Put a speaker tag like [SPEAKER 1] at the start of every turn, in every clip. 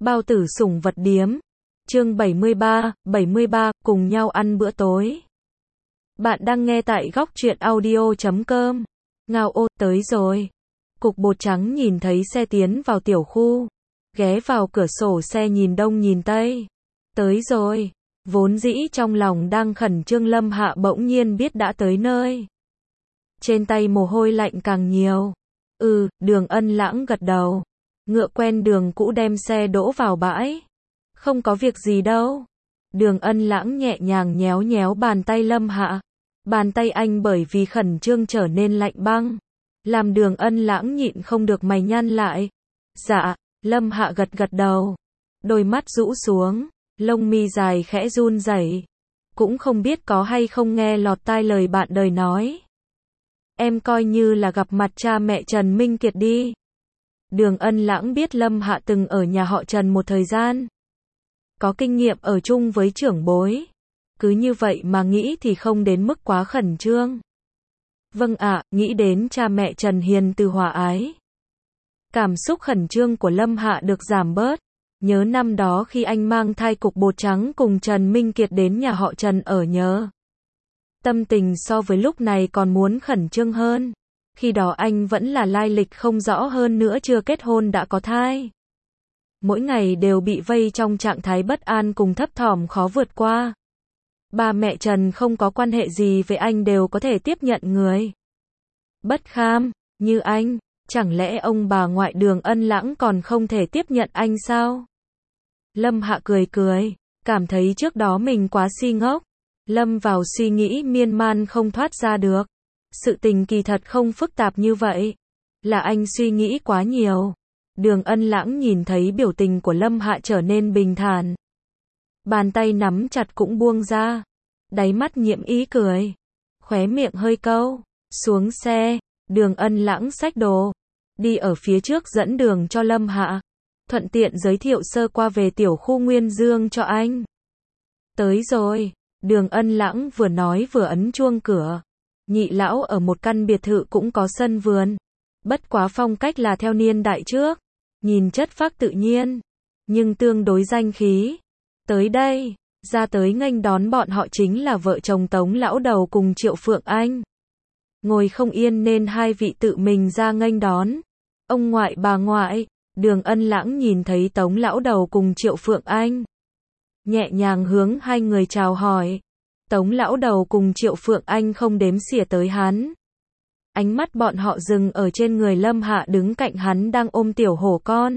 [SPEAKER 1] Bao tử sủng vật điếm. Chương 73, cùng nhau ăn bữa tối. Bạn đang nghe tại góc truyện audio.com. Ngao ô, tới rồi. Cục bột trắng nhìn thấy xe tiến vào tiểu khu. Ghé vào cửa sổ xe nhìn đông nhìn tây. Tới rồi. Vốn dĩ trong lòng đang khẩn trương Lâm Hạ bỗng nhiên biết đã tới nơi. Trên tay mồ hôi lạnh càng nhiều. Đường Ân Lãng gật đầu. Ngựa quen đường cũ đem xe đỗ vào bãi. Không có việc gì đâu. Đường Ân Lãng nhẹ nhàng nhéo nhéo bàn tay Lâm Hạ. Bàn tay anh bởi vì khẩn trương trở nên lạnh băng. Làm Đường Ân Lãng nhịn không được mày nhăn lại. Dạ, Lâm Hạ gật gật đầu. Đôi mắt rũ xuống, lông mi dài khẽ run rẩy. Cũng không biết có hay không nghe lọt tai lời bạn đời nói. Em coi như là gặp mặt cha mẹ Trần Minh Kiệt đi. Đường Ân Lãng biết Lâm Hạ từng ở nhà họ Trần một thời gian. Có kinh nghiệm ở chung với trưởng bối. Cứ như vậy mà nghĩ thì không đến mức quá khẩn trương. Vâng ạ, nghĩ đến cha mẹ Trần hiền từ hòa ái. Cảm xúc khẩn trương của Lâm Hạ được giảm bớt. Nhớ năm đó khi anh mang thai cục bột trắng cùng Trần Minh Kiệt đến nhà họ Trần ở nhớ. Tâm tình so với lúc này còn muốn khẩn trương hơn. Khi đó anh vẫn là lai lịch không rõ hơn nữa chưa kết hôn đã có thai. Mỗi ngày đều bị vây trong trạng thái bất an cùng thấp thỏm khó vượt qua. Ba mẹ Trần không có quan hệ gì với anh đều có thể tiếp nhận người bất kham như anh. Chẳng lẽ ông bà ngoại Đường Ân Lãng còn không thể tiếp nhận anh sao? Lâm Hạ cười cười, cảm thấy trước đó mình quá si ngốc. Lâm vào suy nghĩ miên man không thoát ra được. Sự tình kỳ thật không phức tạp như vậy. Là anh suy nghĩ quá nhiều. Đường Ân Lãng nhìn thấy biểu tình của Lâm Hạ trở nên bình thản. Bàn tay nắm chặt cũng buông ra. Đáy mắt nhiễm ý cười. Khóe miệng hơi câu. Xuống xe. Đường Ân Lãng xách đồ. Đi ở phía trước dẫn đường cho Lâm Hạ. Thuận tiện giới thiệu sơ qua về tiểu khu Nguyên Dương cho anh. Tới rồi. Đường Ân Lãng vừa nói vừa ấn chuông cửa. Nhị lão ở một căn biệt thự cũng có sân vườn. Bất quá phong cách là theo niên đại trước. Nhìn chất phác tự nhiên. Nhưng tương đối danh khí. Tới đây, ra tới nghênh đón bọn họ chính là vợ chồng Tống lão đầu cùng Triệu Phượng Anh. Ngồi không yên nên hai vị tự mình ra nghênh đón. Ông ngoại bà ngoại. Đường Ân Lãng nhìn thấy Tống lão đầu cùng Triệu Phượng Anh. Nhẹ nhàng hướng hai người chào hỏi. Tống lão đầu cùng Triệu Phượng Anh không đếm xỉa tới hắn. Ánh mắt bọn họ dừng ở trên người Lâm Hạ đứng cạnh hắn đang ôm tiểu hổ con.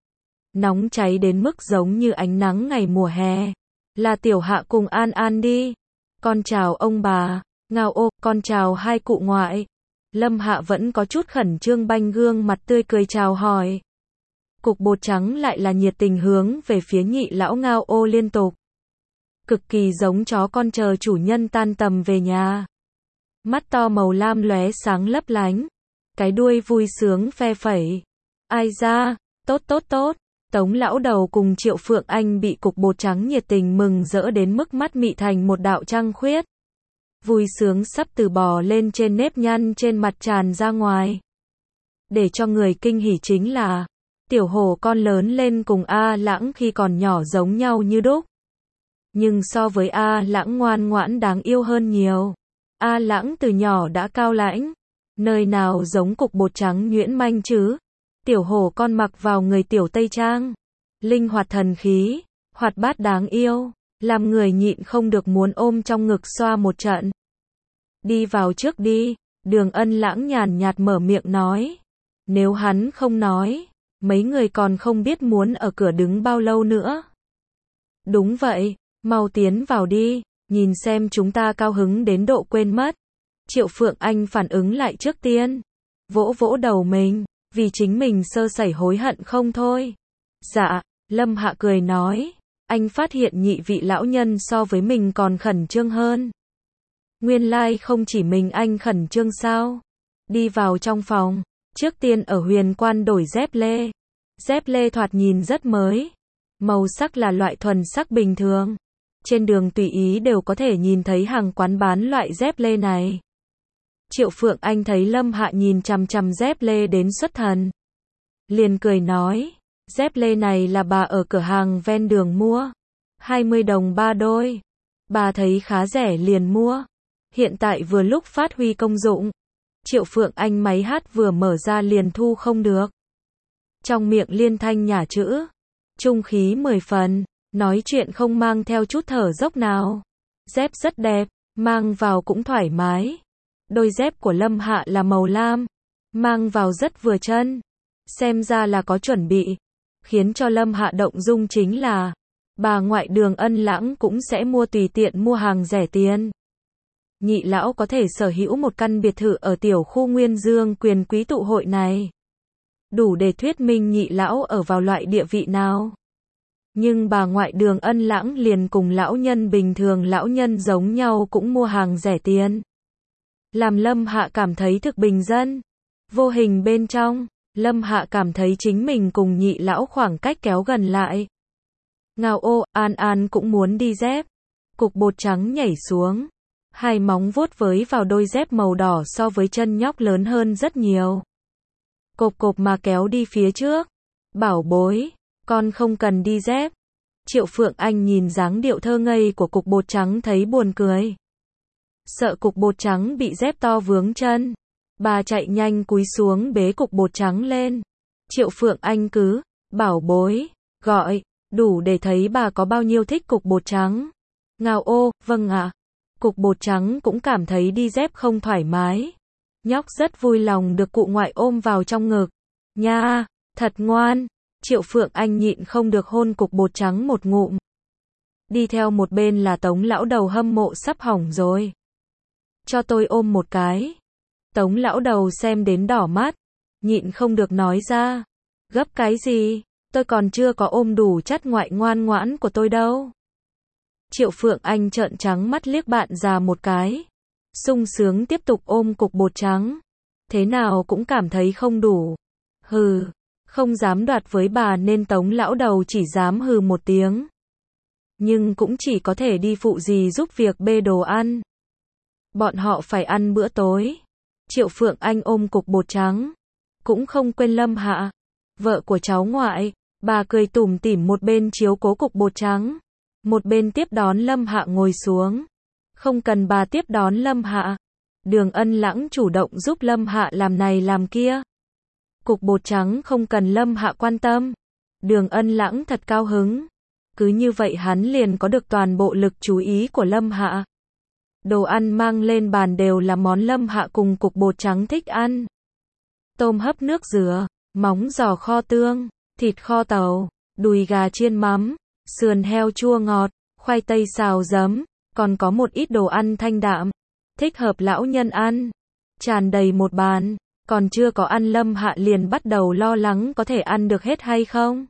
[SPEAKER 1] Nóng cháy đến mức giống như ánh nắng ngày mùa hè. Là tiểu Hạ cùng An An đi. Con chào ông bà. Ngao ô, con chào hai cụ ngoại. Lâm Hạ vẫn có chút khẩn trương banh gương mặt tươi cười chào hỏi. Cục bột trắng lại là nhiệt tình hướng về phía nhị lão ngao ô liên tục. Cực kỳ giống chó con chờ chủ nhân tan tầm về nhà. Mắt to màu lam lóe sáng lấp lánh. Cái đuôi vui sướng phe phẩy. Ai ra, tốt. Tống lão đầu cùng Triệu Phượng Anh bị cục bột trắng nhiệt tình mừng rỡ đến mức mắt mị thành một đạo trăng khuyết. Vui sướng sắp từ bò lên trên nếp nhăn trên mặt tràn ra ngoài. Để cho người kinh hỉ chính là tiểu hổ con lớn lên cùng A Lãng khi còn nhỏ giống nhau như đúc. Nhưng so với A Lãng ngoan ngoãn đáng yêu hơn nhiều. A Lãng từ nhỏ đã cao lãnh. Nơi nào giống cục bột trắng nhuyễn manh chứ. Tiểu hổ con mặc vào người tiểu Tây Trang. Linh hoạt thần khí. Hoạt bát đáng yêu. Làm người nhịn không được muốn ôm trong ngực xoa một trận. Đi vào trước đi. Đường Ân Lãng nhàn nhạt mở miệng nói. Nếu hắn không nói. Mấy người còn không biết muốn ở cửa đứng bao lâu nữa. Đúng vậy. Mau tiến vào đi. Nhìn xem chúng ta cao hứng đến độ quên mất. Triệu Phượng Anh phản ứng lại trước tiên. Vỗ vỗ đầu mình. Vì chính mình sơ sẩy hối hận không thôi. Dạ. Lâm Hạ cười nói. Anh phát hiện nhị vị lão nhân so với mình còn khẩn trương hơn. Nguyên lai không chỉ mình anh khẩn trương sao. Đi vào trong phòng. Trước tiên ở Huyền Quan đổi dép lê. Dép lê thoạt nhìn rất mới. Màu sắc là loại thuần sắc bình thường. Trên đường tùy ý đều có thể nhìn thấy hàng quán bán loại dép lê này. Triệu Phượng Anh thấy Lâm Hạ nhìn chằm chằm dép lê đến xuất thần. Liền cười nói, Dép lê này là bà ở cửa hàng ven đường mua. 20 đồng 3 đôi. Bà thấy khá rẻ liền mua. Hiện tại vừa lúc phát huy công dụng. Triệu Phượng Anh máy hát vừa mở ra liền thu không được. Trong miệng liên thanh nhả chữ. Trung khí 10 phần. Nói chuyện không mang theo chút thở dốc nào. Dép rất đẹp. Mang vào cũng thoải mái. Đôi dép của Lâm Hạ là màu lam. Mang vào rất vừa chân. Xem ra là có chuẩn bị. Khiến cho Lâm Hạ động dung chính là bà ngoại Đường Ân Lãng cũng sẽ mua tùy tiện mua hàng rẻ tiền. Nhị lão có thể sở hữu một căn biệt thự ở tiểu khu Nguyên Dương quyền quý tụ hội này. Đủ để thuyết minh nhị lão ở vào loại địa vị nào. Nhưng bà ngoại Đường Ân Lãng liền cùng lão nhân bình thường lão nhân giống nhau cũng mua hàng rẻ tiền. Làm Lâm Hạ cảm thấy thực bình dân. Vô hình bên trong, Lâm Hạ cảm thấy chính mình cùng nhị lão khoảng cách kéo gần lại. Ngao ô, An An cũng muốn đi dép. Cục bột trắng nhảy xuống. Hai móng vuốt với vào đôi dép màu đỏ so với chân nhóc lớn hơn rất nhiều. Cộp cộp mà kéo đi phía trước. Bảo bối, con không cần đi dép. Triệu Phượng Anh nhìn dáng điệu thơ ngây của cục bột trắng thấy buồn cười. Sợ cục bột trắng bị dép to vướng chân. Bà chạy nhanh cúi xuống bế cục bột trắng lên. Triệu Phượng Anh cứ, bảo bối, gọi, đủ để thấy bà có bao nhiêu thích cục bột trắng. Ngao ô, vâng ạ. Cục bột trắng cũng cảm thấy đi dép không thoải mái. Nhóc rất vui lòng được cụ ngoại ôm vào trong ngực. Nha, thật ngoan. Triệu Phượng Anh nhịn không được hôn cục bột trắng một ngụm. Đi theo một bên là Tống lão đầu hâm mộ sắp hỏng rồi. Cho tôi ôm một cái. Tống lão đầu xem đến đỏ mắt. Nhịn không được nói ra. Gấp cái gì? Tôi còn chưa có ôm đủ chất ngoại ngoan ngoãn của tôi đâu. Triệu Phượng Anh trợn trắng mắt liếc bạn già một cái. Sung sướng tiếp tục ôm cục bột trắng. Thế nào cũng cảm thấy không đủ. Hừ, không dám đoạt với bà nên Tống lão đầu chỉ dám hừ một tiếng. Nhưng cũng chỉ có thể đi phụ dì giúp việc bê đồ ăn. Bọn họ phải ăn bữa tối. Triệu Phượng Anh ôm cục bột trắng. Cũng không quên Lâm Hạ, vợ của cháu ngoại. Bà cười tủm tỉm một bên chiếu cố cục bột trắng. Một bên tiếp đón Lâm Hạ ngồi xuống. Không cần bà tiếp đón Lâm Hạ. Đường Ân Lãng chủ động giúp Lâm Hạ làm này làm kia. Cục bột trắng không cần Lâm Hạ quan tâm. Đường Ân Lãng thật cao hứng. Cứ như vậy hắn liền có được toàn bộ lực chú ý của Lâm Hạ. Đồ ăn mang lên bàn đều là món Lâm Hạ cùng cục bột trắng thích ăn. Tôm hấp nước dừa, móng giò kho tương, thịt kho tàu, đùi gà chiên mắm, sườn heo chua ngọt, khoai tây xào giấm, còn có một ít đồ ăn thanh đạm, thích hợp lão nhân ăn. Tràn đầy một bàn, còn chưa có ăn Lâm Hạ liền bắt đầu lo lắng có thể ăn được hết hay không.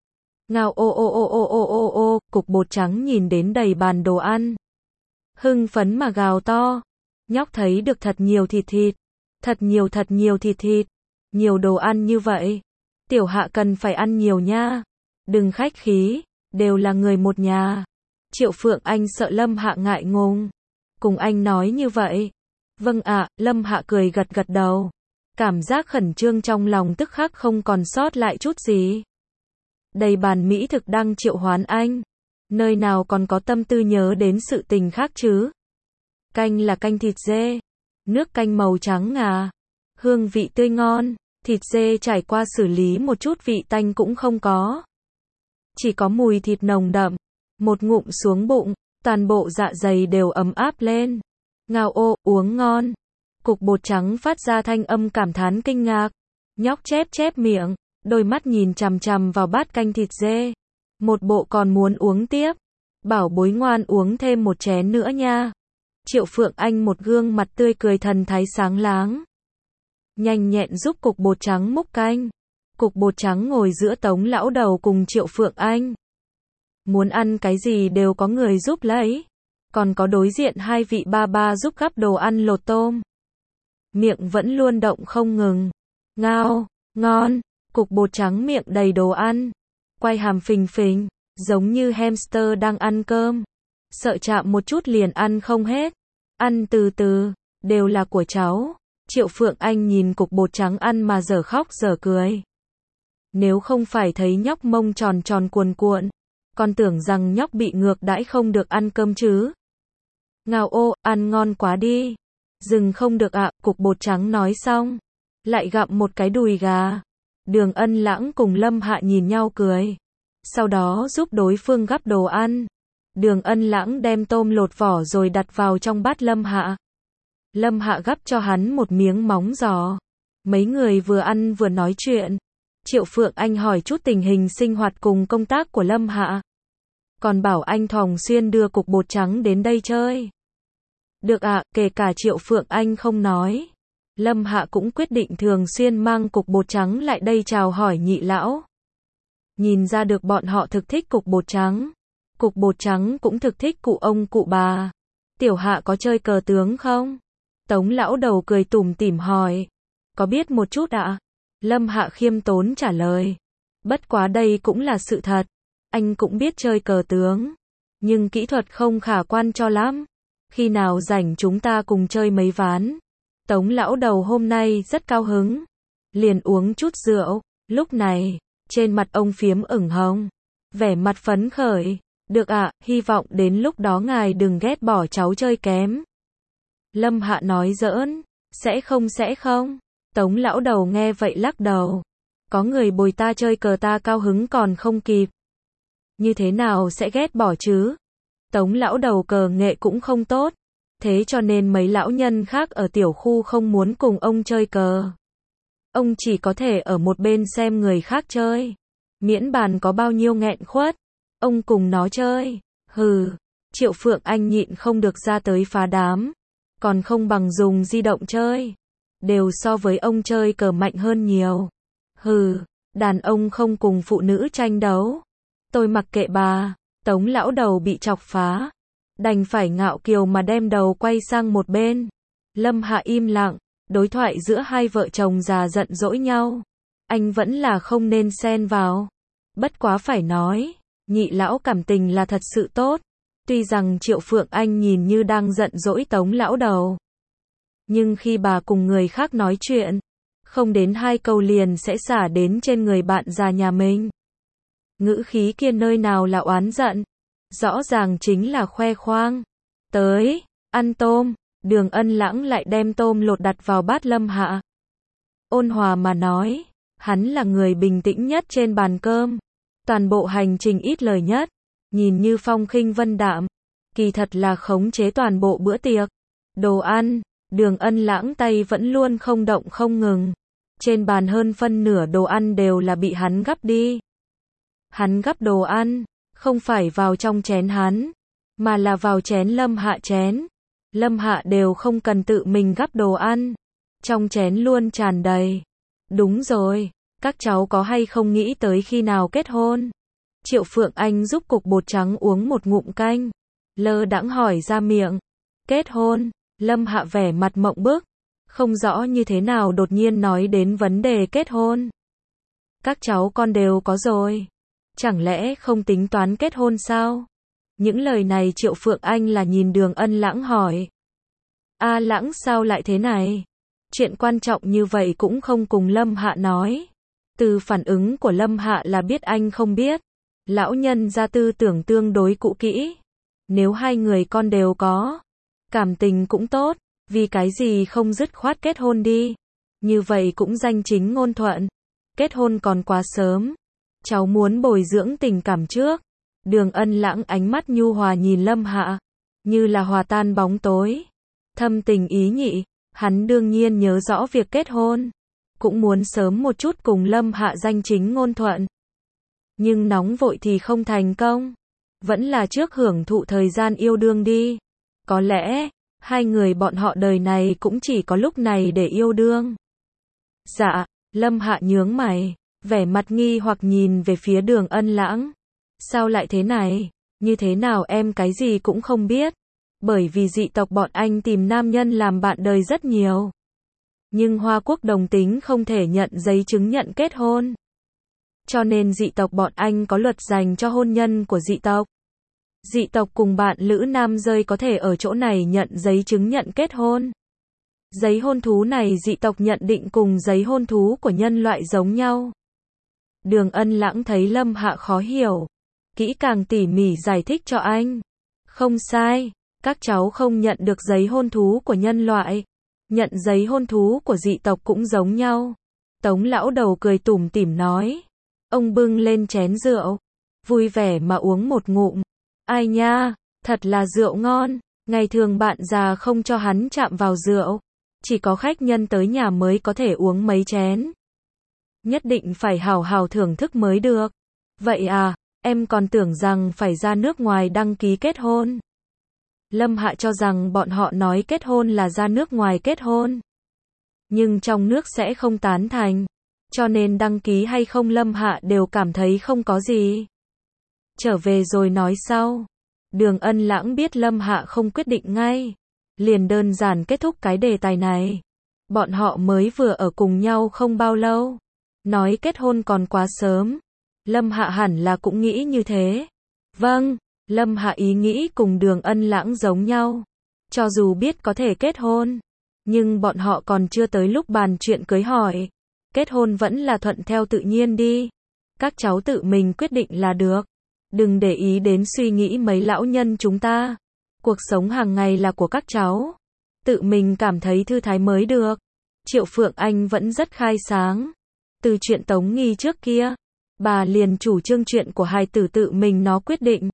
[SPEAKER 1] Ngao ô ô ô ô ô ô ô, cục bột trắng nhìn đến đầy bàn đồ ăn. Hưng phấn mà gào to. Nhóc thấy được thật nhiều thịt thịt. Thật nhiều thịt thịt. Nhiều đồ ăn như vậy. Tiểu Hạ cần phải ăn nhiều nha. Đừng khách khí, đều là người một nhà. Triệu Phượng Anh sợ Lâm Hạ ngại ngùng. Cùng anh nói như vậy. Vâng ạ, Lâm Hạ cười gật gật đầu. Cảm giác khẩn trương trong lòng tức khắc không còn sót lại chút gì. Đầy bàn mỹ thực đang triệu hoán anh. Nơi nào còn có tâm tư nhớ đến sự tình khác chứ. Canh là canh thịt dê. Nước canh màu trắng ngà. Hương vị tươi ngon. Thịt dê trải qua xử lý một chút vị tanh cũng không có. Chỉ có mùi thịt nồng đậm. Một ngụm xuống bụng, toàn bộ dạ dày đều ấm áp lên. Ngao ô, uống ngon. Cục bột trắng phát ra thanh âm cảm thán kinh ngạc. Nhóc chép chép miệng, đôi mắt nhìn chằm chằm vào bát canh thịt dê. Một bộ còn muốn uống tiếp. Bảo bối ngoan uống thêm một chén nữa nha. Triệu Phượng Anh một gương mặt tươi cười thần thái sáng láng. Nhanh nhẹn giúp cục bột trắng múc canh. Cục bột trắng ngồi giữa Tống lão đầu cùng Triệu Phượng Anh. Muốn ăn cái gì đều có người giúp lấy. Còn có đối diện hai vị ba ba giúp gắp đồ ăn lột tôm. Miệng vẫn luôn động không ngừng. Ngao, ngon. Cục bột trắng miệng đầy đồ ăn. Quay hàm phình phình, giống như hamster đang ăn cơm. Sợ chạm một chút liền ăn không hết. Ăn từ từ, đều là của cháu. Triệu Phượng Anh nhìn cục bột trắng ăn mà dở khóc dở cười. Nếu không phải thấy nhóc mông tròn tròn cuồn cuộn, con tưởng rằng nhóc bị ngược đãi không được ăn cơm chứ. Ngao ô, ăn ngon quá đi. Dừng không được ạ, cục bột trắng nói xong. Lại gặm một cái đùi gà. Đường Ân Lãng cùng Lâm Hạ nhìn nhau cười. Sau đó giúp đối phương gắp đồ ăn. Đường Ân Lãng đem tôm lột vỏ rồi đặt vào trong bát Lâm Hạ. Lâm Hạ gắp cho hắn một miếng móng giò. Mấy người vừa ăn vừa nói chuyện. Triệu Phượng Anh hỏi chút tình hình sinh hoạt cùng công tác của Lâm Hạ. Còn bảo anh thường xuyên đưa cục bột trắng đến đây chơi. Được ạ, kể cả Triệu Phượng Anh không nói. Lâm Hạ cũng quyết định thường xuyên mang cục bột trắng lại đây chào hỏi nhị lão. Nhìn ra được bọn họ thực thích cục bột trắng. Cục bột trắng cũng thực thích cụ ông cụ bà. Tiểu Hạ có chơi cờ tướng không? Tống lão đầu cười tủm tỉm hỏi. Có biết một chút ạ? Lâm Hạ khiêm tốn trả lời. Bất quá đây cũng là sự thật. Anh cũng biết chơi cờ tướng. Nhưng kỹ thuật không khả quan cho lắm. Khi nào rảnh chúng ta cùng chơi mấy ván. Tống lão đầu hôm nay rất cao hứng. Liền uống chút rượu. Lúc này, trên mặt ông phiếm ửng hồng. Vẻ mặt phấn khởi. Được ạ, hy vọng đến lúc đó ngài đừng ghét bỏ cháu chơi kém. Lâm Hạ nói giỡn. Sẽ không. Tống lão đầu nghe vậy lắc đầu. Có người bồi ta chơi cờ ta cao hứng còn không kịp. Như thế nào sẽ ghét bỏ chứ? Tống lão đầu cờ nghệ cũng không tốt. Thế cho nên mấy lão nhân khác ở tiểu khu không muốn cùng ông chơi cờ. Ông chỉ có thể ở một bên xem người khác chơi. Miễn bàn có bao nhiêu nghẹn khuất. Ông cùng nó chơi. Hừ. Triệu Phượng Anh nhịn không được ra tới phá đám. Còn không bằng dùng di động chơi. Đều so với ông chơi cờ mạnh hơn nhiều. Hừ. Đàn ông không cùng phụ nữ tranh đấu. Tôi mặc kệ bà. Tống lão đầu bị chọc phá. Đành phải ngạo kiều mà đem đầu quay sang một bên. Lâm Hạ im lặng. Đối thoại giữa hai vợ chồng già giận dỗi nhau. Anh vẫn là không nên xen vào. Bất quá phải nói. Nhị lão cảm tình là thật sự tốt. Tuy rằng Triệu Phượng Anh nhìn như đang giận dỗi Tống lão đầu. Nhưng khi bà cùng người khác nói chuyện. Không đến 2 câu liền sẽ xả đến trên người bạn già nhà mình. Ngữ khí kia nơi nào là oán giận. Rõ ràng chính là khoe khoang. Tới, ăn tôm. Đường Ân Lãng lại đem tôm lột đặt vào bát Lâm Hạ. Ôn hòa mà nói. Hắn là người bình tĩnh nhất trên bàn cơm. Toàn bộ hành trình ít lời nhất. Nhìn như phong khinh vân đạm. Kỳ thật là khống chế toàn bộ bữa tiệc. Đồ ăn. Đường Ân Lãng tay vẫn luôn không động không ngừng. Trên bàn hơn phân nửa đồ ăn đều là bị hắn gắp đi. Hắn gắp đồ ăn. Không phải vào trong chén hắn. Mà là vào chén Lâm Hạ chén. Lâm Hạ đều không cần tự mình gắp đồ ăn. Trong chén luôn tràn đầy. Đúng rồi. Các cháu có hay không nghĩ tới khi nào kết hôn? Triệu Phượng Anh giúp cục bột trắng uống một ngụm canh. Lơ đãng hỏi ra miệng. Kết hôn? Lâm Hạ vẻ mặt mộng bức. Không rõ như thế nào đột nhiên nói đến vấn đề kết hôn. Các cháu con đều có rồi. Chẳng lẽ không tính toán kết hôn sao? Những lời này Triệu Phượng Anh là nhìn Đường Ân Lãng hỏi. A Lãng sao lại thế này? Chuyện quan trọng như vậy cũng không cùng Lâm Hạ nói. Từ phản ứng của Lâm Hạ là biết anh không biết. Lão nhân gia tư tưởng tương đối cũ kỹ. Nếu 2 người con đều có. Cảm tình cũng tốt. Vì cái gì không dứt khoát kết hôn đi. Như vậy cũng danh chính ngôn thuận. Kết hôn còn quá sớm. Cháu muốn bồi dưỡng tình cảm trước. Đường Ân Lãng ánh mắt nhu hòa nhìn Lâm Hạ. Như là hòa tan bóng tối. Thâm tình ý nhị. Hắn đương nhiên nhớ rõ việc kết hôn. Cũng muốn sớm một chút cùng Lâm Hạ danh chính ngôn thuận. Nhưng nóng vội thì không thành công. Vẫn là trước hưởng thụ thời gian yêu đương đi. Có lẽ, 2 người bọn họ đời này cũng chỉ có lúc này để yêu đương. Dạ, Lâm Hạ nhướng mày. Vẻ mặt nghi hoặc nhìn về phía Đường Ân Lãng. Sao lại thế này? Như thế nào em cái gì cũng không biết. Bởi vì dị tộc bọn anh tìm nam nhân làm bạn đời rất nhiều. Nhưng Hoa Quốc đồng tính không thể nhận giấy chứng nhận kết hôn. Cho nên dị tộc bọn anh có luật dành cho hôn nhân của dị tộc. Dị tộc cùng bạn lữ nam rơi có thể ở chỗ này nhận giấy chứng nhận kết hôn. Giấy hôn thú này dị tộc nhận định cùng giấy hôn thú của nhân loại giống nhau. Đường Ân Lãng thấy Lâm Hạ khó hiểu, kỹ càng tỉ mỉ giải thích cho anh. Không sai, các cháu không nhận được giấy hôn thú của nhân loại, nhận giấy hôn thú của dị tộc cũng giống nhau. Tống lão đầu cười tủm tỉm nói. Ông bưng lên chén rượu, vui vẻ mà uống một ngụm. Ai nha, thật là rượu ngon, ngày thường bạn già không cho hắn chạm vào rượu, chỉ có khách nhân tới nhà mới có thể uống mấy chén. Nhất định phải hào hào thưởng thức mới được. Vậy à, em còn tưởng rằng phải ra nước ngoài đăng ký kết hôn. Lâm Hạ cho rằng bọn họ nói kết hôn là ra nước ngoài kết hôn. Nhưng trong nước sẽ không tán thành. Cho nên đăng ký hay không Lâm Hạ đều cảm thấy không có gì. Trở về rồi nói sau. Đường Ân Lãng biết Lâm Hạ không quyết định ngay. Liền đơn giản kết thúc cái đề tài này. Bọn họ mới vừa ở cùng nhau không bao lâu. Nói kết hôn còn quá sớm. Lâm Hạ hẳn là cũng nghĩ như thế. Vâng, Lâm Hạ ý nghĩ cùng Đường Ân Lãng giống nhau. Cho dù biết có thể kết hôn, nhưng bọn họ còn chưa tới lúc bàn chuyện cưới hỏi. Kết hôn vẫn là thuận theo tự nhiên đi. Các cháu tự mình quyết định là được. Đừng để ý đến suy nghĩ mấy lão nhân chúng ta. Cuộc sống hàng ngày là của các cháu. Tự mình cảm thấy thư thái mới được. Triệu Phượng Anh vẫn rất khai sáng. Từ chuyện Tống Nghi trước kia, bà liền chủ trương chuyện của hài tử tự mình nó quyết định.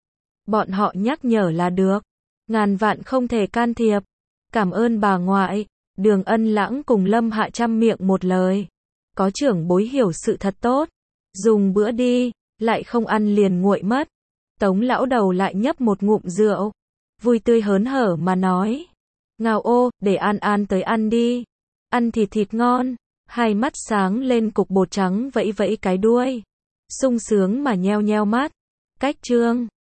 [SPEAKER 1] Bọn họ nhắc nhở là được. Ngàn vạn không thể can thiệp. Cảm ơn bà ngoại. Đường Ân Lãng cùng Lâm Hạ trăm miệng một lời. Có trưởng bối hiểu sự thật tốt. Dùng bữa đi, lại không ăn liền nguội mất. Tống lão đầu lại nhấp một ngụm rượu. Vui tươi hớn hở mà nói. Ngao ô, để An An tới ăn đi. Ăn thịt ngon. Hai mắt sáng lên cục bột trắng vẫy vẫy cái đuôi. Sung sướng mà nheo nheo mắt. Cách chương